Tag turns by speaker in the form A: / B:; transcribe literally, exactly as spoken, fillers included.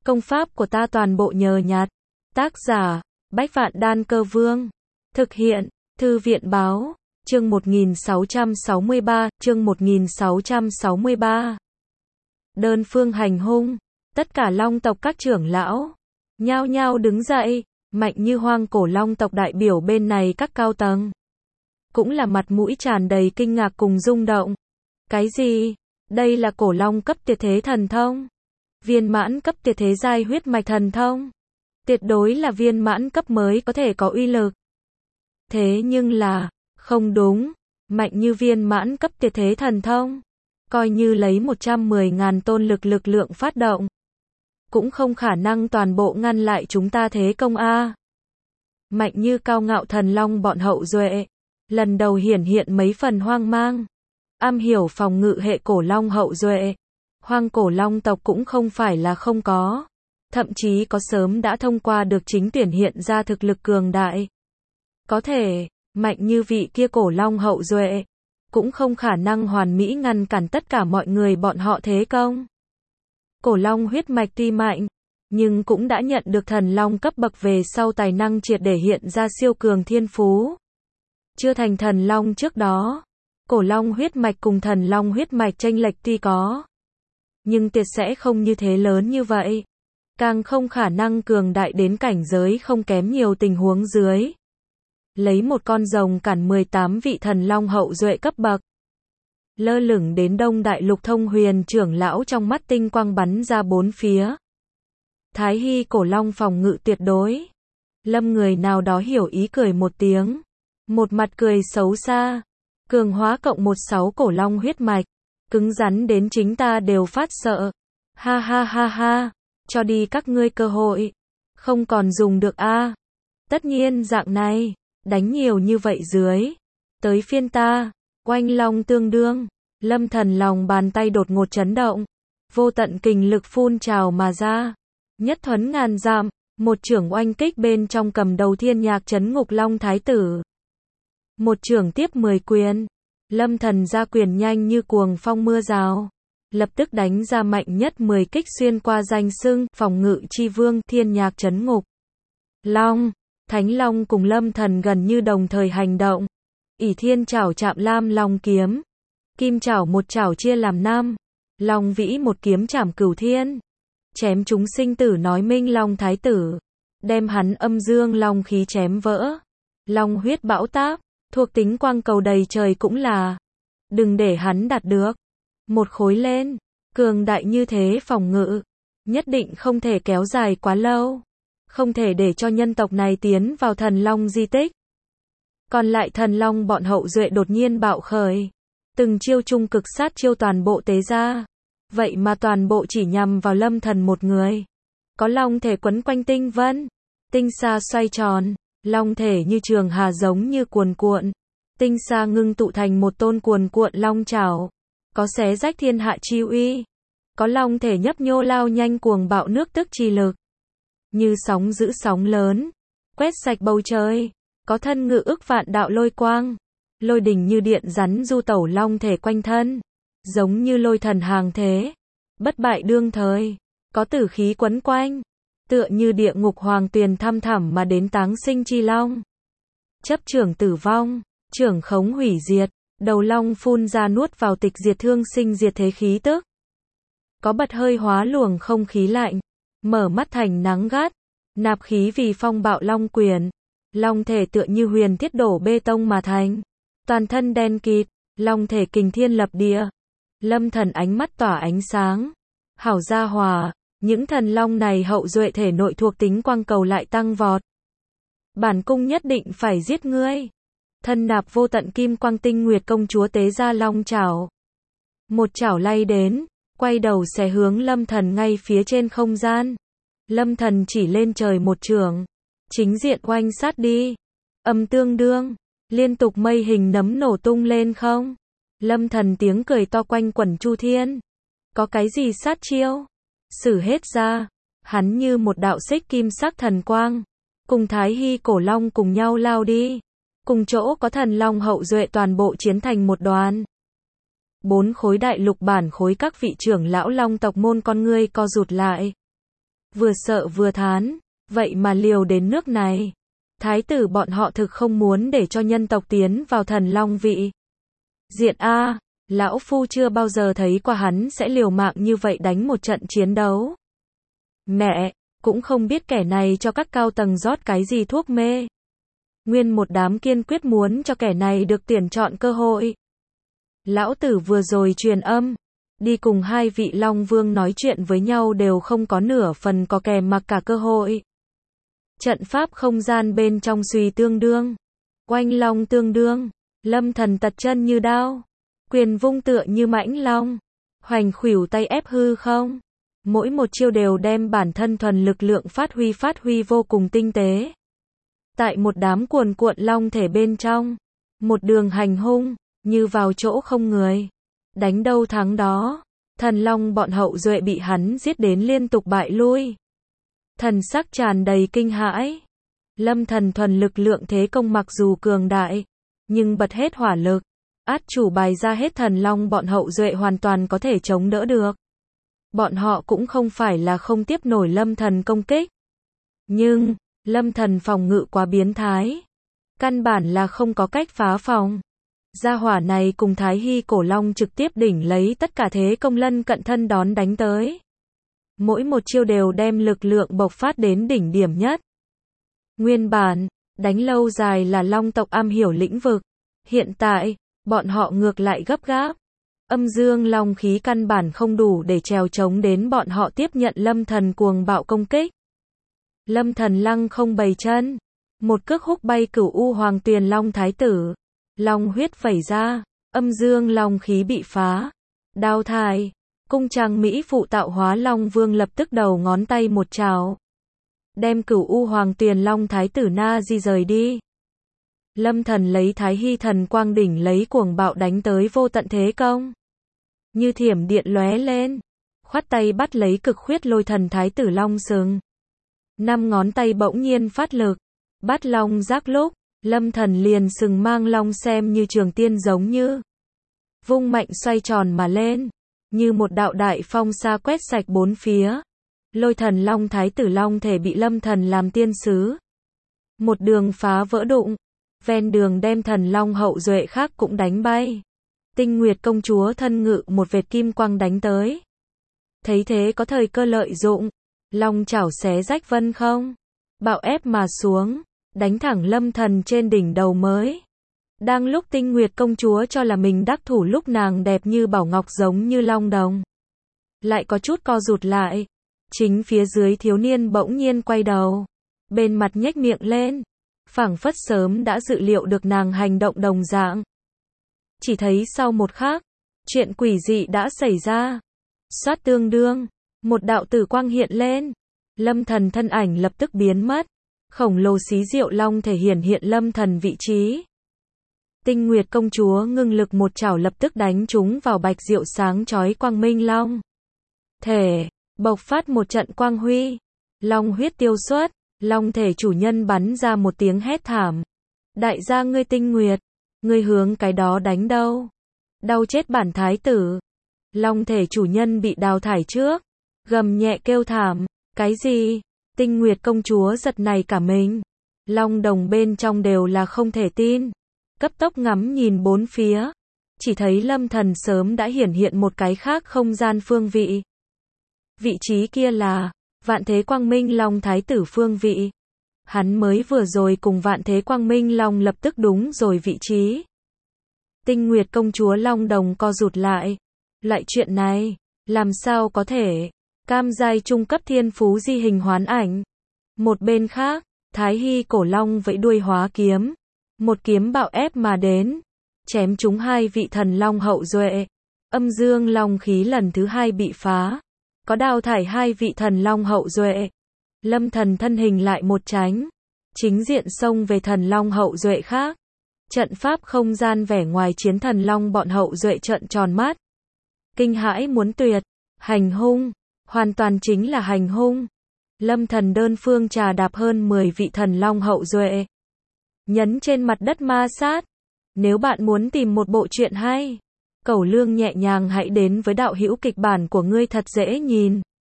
A: Công pháp của ta toàn bộ nhờ nhặt. Tác giả, Bách Vạn Đan Cơ Vương. Thực hiện, Thư viện Báo. Chương một nghìn sáu trăm sáu mươi ba, chương một nghìn sáu trăm sáu mươi ba. Đơn phương hành hung. Tất cả long tộc các trưởng lão nhao nhao đứng dậy, Mạnh Như Hoang cổ long tộc đại biểu bên này các cao tầng cũng là mặt mũi tràn đầy kinh ngạc cùng rung động. Cái gì? Đây là cổ long cấp tuyệt thế thần thông? Viên mãn cấp tuyệt thế giai huyết mạch thần thông? Tuyệt đối là viên mãn cấp mới có thể có uy lực. Thế nhưng là, không đúng, Mạnh Như viên mãn cấp tuyệt thế thần thông, coi như lấy một trăm mười ngàn tôn lực lực lượng phát động, cũng không khả năng toàn bộ ngăn lại chúng ta thế công a. Mạnh Như cao ngạo thần long bọn hậu duệ, lần đầu hiển hiện mấy phần hoang mang. Am hiểu phòng ngự hệ cổ long hậu duệ, hoang cổ long tộc cũng không phải là không có, thậm chí có sớm đã thông qua được chính tuyển hiện ra thực lực cường đại. Có thể, Mạnh Như vị kia cổ long hậu duệ, cũng không khả năng hoàn mỹ ngăn cản tất cả mọi người bọn họ thế công. Cổ long huyết mạch tuy mạnh, nhưng cũng đã nhận được thần long cấp bậc về sau tài năng triệt để hiện ra siêu cường thiên phú. Chưa thành thần long trước đó, cổ long huyết mạch cùng thần long huyết mạch chênh lệch tuy có, nhưng tuyệt sẽ không như thế lớn như vậy. Càng không khả năng cường đại đến cảnh giới không kém nhiều tình huống dưới. Lấy một con rồng cản mười tám vị thần long hậu duệ cấp bậc. Lơ lửng đến Đông Đại Lục Thông Huyền trưởng lão trong mắt tinh quang bắn ra bốn phía. Thái Hy cổ long phòng ngự tuyệt đối. Lâm người nào đó hiểu ý cười một tiếng. Một mặt cười xấu xa. Cường hóa cộng một sáu cổ long huyết mạch. Cứng rắn đến chính ta đều phát sợ. Ha ha ha ha. Cho đi các ngươi cơ hội. Không còn dùng được a. Tất nhiên dạng này. Đánh nhiều như vậy dưới. Tới phiên ta. Oanh long tương đương. Lâm thần lòng bàn tay đột ngột chấn động. Vô tận kình lực phun trào mà ra. Nhất thuấn ngàn dặm. Một chưởng oanh kích bên trong cầm đầu thiên nhạc chấn ngục long thái tử. Một chưởng tiếp mười quyền. Lâm thần ra quyền nhanh như cuồng phong mưa rào. Lập tức đánh ra mạnh nhất mười kích xuyên qua danh xưng phòng ngự chi vương thiên nhạc chấn ngục long. Thánh long cùng lâm thần gần như đồng thời hành động. Ỷ thiên chảo chạm lam long kiếm. Kim chảo một chảo chia làm năm. Long vĩ một kiếm chảm cửu thiên. Chém chúng sinh tử nói minh long thái tử. Đem hắn âm dương long khí chém vỡ. Long huyết bão táp. Thuộc tính quang cầu đầy trời cũng là. Đừng để hắn đạt được. Một khối lên. Cường đại như thế phòng ngự. Nhất định không thể kéo dài quá lâu. Không thể để cho nhân tộc này tiến vào thần long di tích. Còn lại thần long bọn hậu duệ đột nhiên bạo khởi. Từng chiêu trung cực sát chiêu toàn bộ tế ra. Vậy mà toàn bộ chỉ nhằm vào lâm thần một người. Có long thể quấn quanh tinh vân. Tinh xa xoay tròn. Long thể như trường hà giống như cuồn cuộn. Tinh xa ngưng tụ thành một tôn cuồn cuộn long chảo. Có xé rách thiên hạ chi uy. Có long thể nhấp nhô lao nhanh cuồng bạo nước tức chi lực. Như sóng giữ sóng lớn. Quét sạch bầu trời. Có thân ngự ức vạn đạo lôi quang. Lôi đình như điện rắn du tẩu long thể quanh thân. Giống như lôi thần hàng thế. Bất bại đương thời. Có tử khí quấn quanh. Tựa như địa ngục hoàng tuyền thăm thẳm mà đến táng sinh chi long. Chấp trưởng tử vong. Trưởng khống hủy diệt. Đầu long phun ra nuốt vào tịch diệt thương sinh diệt thế khí tức. Có bật hơi hóa luồng không khí lạnh. Mở mắt thành nắng gắt. Nạp khí vì phong bạo long quyền. Long thể tựa như huyền thiết đổ bê tông mà thành. Toàn thân đen kịt. Long thể kình thiên lập địa. Lâm thần ánh mắt tỏa ánh sáng. Hảo gia hòa. Những thần long này hậu duệ thể nội thuộc tính quang cầu lại tăng vọt. Bản cung nhất định phải giết ngươi. Thân nạp vô tận kim quang tinh nguyệt công chúa tế ra long chảo. Một chảo lay đến. Quay đầu xé hướng lâm thần ngay phía trên không gian. Lâm thần chỉ lên trời một chưởng. Chính diện oanh sát đi. Âm tương đương. Liên tục mây hình nấm nổ tung lên không. Lâm thần tiếng cười to quanh quẩn chu thiên. Có cái gì sát chiêu? Sử hết ra. Hắn như một đạo xích kim sắc thần quang. Cùng Thái Hy cổ long cùng nhau lao đi. Cùng chỗ có thần long hậu duệ toàn bộ chiến thành một đoàn. Bốn khối đại lục bản khối các vị trưởng lão long tộc môn con ngươi co rụt lại. vừa sợ vừa thán, vậy mà liều đến nước này. Thái tử bọn họ thực không muốn để cho nhân tộc tiến vào thần long vị diện a, lão phu chưa bao giờ thấy qua hắn sẽ liều mạng như vậy đánh một trận chiến đấu. Mẹ, cũng không biết kẻ này cho các cao tầng rót cái gì thuốc mê. Nguyên một đám kiên quyết muốn cho kẻ này được tuyển chọn cơ hội. Lão tử vừa rồi truyền âm, đi cùng hai vị Long Vương nói chuyện với nhau đều không có nửa phần có kè mặc cả cơ hội. Trận pháp không gian bên trong suy tương đương, oanh long tương đương, Lâm Thần tật chân như đao, quyền vung tựa như mãnh long, hoành khuỷu tay ép hư không. Mỗi một chiêu đều đem bản thân thuần lực lượng phát huy phát huy vô cùng tinh tế. Tại một đám cuồn cuộn long thể bên trong, một đường hành hung, như vào chỗ không người. Đánh đâu thắng đó, thần long bọn hậu duệ bị hắn giết đến liên tục bại lui. Thần sắc tràn đầy kinh hãi. Lâm Thần thuần lực lượng thế công mặc dù cường đại, nhưng bật hết hỏa lực, át chủ bài ra hết thần long bọn hậu duệ hoàn toàn có thể chống đỡ được. Bọn họ cũng không phải là không tiếp nổi Lâm Thần công kích. Nhưng, Lâm Thần phòng ngự quá biến thái. Căn bản là không có cách phá phòng. Gia hỏa này cùng Thái Hy cổ long trực tiếp đỉnh lấy tất cả thế công lân cận thân đón đánh tới. Mỗi một chiêu đều đem lực lượng bộc phát đến đỉnh điểm nhất. Nguyên bản, đánh lâu dài là long tộc am hiểu lĩnh vực. Hiện tại, bọn họ ngược lại gấp gáp. Âm dương long khí căn bản không đủ để trèo chống đến bọn họ tiếp nhận Lâm Thần cuồng bạo công kích. Lâm Thần lăng không bày chân, một cước húc bay Cửu U Hoàng Tuyền Long Thái tử. Long huyết vẩy ra, âm dương long khí bị phá. Đao thai, cung trang mỹ phụ tạo hóa Long Vương lập tức đầu ngón tay một trào, đem Cửu U Hoàng Tuyền Long Thái tử na di rời đi. Lâm Thần lấy Thái Hy thần quang đỉnh lấy cuồng bạo đánh tới vô tận thế công. Như thiểm điện lóe lên, khoát tay bắt lấy cực khuyết lôi thần Thái tử Long sừng. Năm ngón tay bỗng nhiên phát lực, bắt long giác lúc, Lâm Thần liền sừng mang long xem như trường tiên giống như. Vung mạnh xoay tròn mà lên, như một đạo đại phong sa quét sạch bốn phía. Lôi thần Long Thái tử Long thể bị Lâm Thần làm tiên sứ. Một đường phá vỡ đụng, ven đường đem thần Long hậu duệ khác cũng đánh bay. Tinh Nguyệt công chúa thân ngự một vệt kim quang đánh tới. Thấy thế có thời cơ lợi dụng, long chảo xé rách vân không, bạo ép mà xuống, đánh thẳng Lâm Thần trên đỉnh đầu mới. Đang lúc Tinh Nguyệt công chúa cho là mình đắc thủ lúc nàng đẹp như bảo ngọc giống như long đồng, lại có chút co rụt lại. Chính phía dưới thiếu niên bỗng nhiên quay đầu, bên mặt nhếch miệng lên, phảng phất sớm đã dự liệu được nàng hành động đồng dạng. Chỉ thấy sau một khắc, chuyện quỷ dị đã xảy ra. Xoát tương đương, một đạo tử quang hiện lên, Lâm Thần thân ảnh lập tức biến mất. Khổng lồ xí diệu long thể hiển hiện Lâm Thần vị trí. Tinh Nguyệt công chúa ngưng lực một chảo lập tức đánh trúng vào bạch diệu sáng chói quang minh long thể, bộc phát một trận quang huy, long huyết tiêu xuất, long thể chủ nhân bắn ra một tiếng hét thảm. Đại gia ngươi Tinh Nguyệt, ngươi hướng cái đó đánh đâu? Đau chết bản thái tử. Long thể chủ nhân bị đào thải trước, gầm nhẹ kêu thảm. Cái gì? Tinh Nguyệt công chúa giật này cả mình. Long đồng bên trong đều là không thể tin. Cấp tốc ngắm nhìn bốn phía, chỉ thấy Lâm Thần sớm đã hiển hiện một cái khác không gian phương vị. Vị trí kia là Vạn Thế Quang Minh Long Thái tử phương vị. Hắn mới vừa rồi cùng Vạn Thế Quang Minh Long lập tức đúng rồi vị trí. Tinh Nguyệt công chúa long đồng co rụt lại. Loại chuyện này, làm sao có thể? Cam giai trung cấp thiên phú di hình hoán ảnh. Một bên khác, Thái Hy cổ long vẫy đuôi hóa kiếm. Một kiếm bạo ép mà đến, chém trúng hai vị thần long hậu duệ. Âm dương long khí lần thứ hai bị phá, có đào thải hai vị thần long hậu duệ. Lâm Thần thân hình lại một tránh, chính diện xông về thần long hậu duệ khác. Trận pháp không gian vẻ ngoài chiến thần long bọn hậu duệ trợn tròn mắt. Kinh hãi muốn tuyệt, hành hung, hoàn toàn chính là hành hung. Lâm Thần đơn phương trà đạp hơn mười vị thần long hậu duệ, nhấn trên mặt đất ma sát. Nếu bạn muốn tìm một bộ truyện hay, Cẩu Lương nhẹ nhàng hãy đến với đạo hữu kịch bản của ngươi thật dễ nhìn.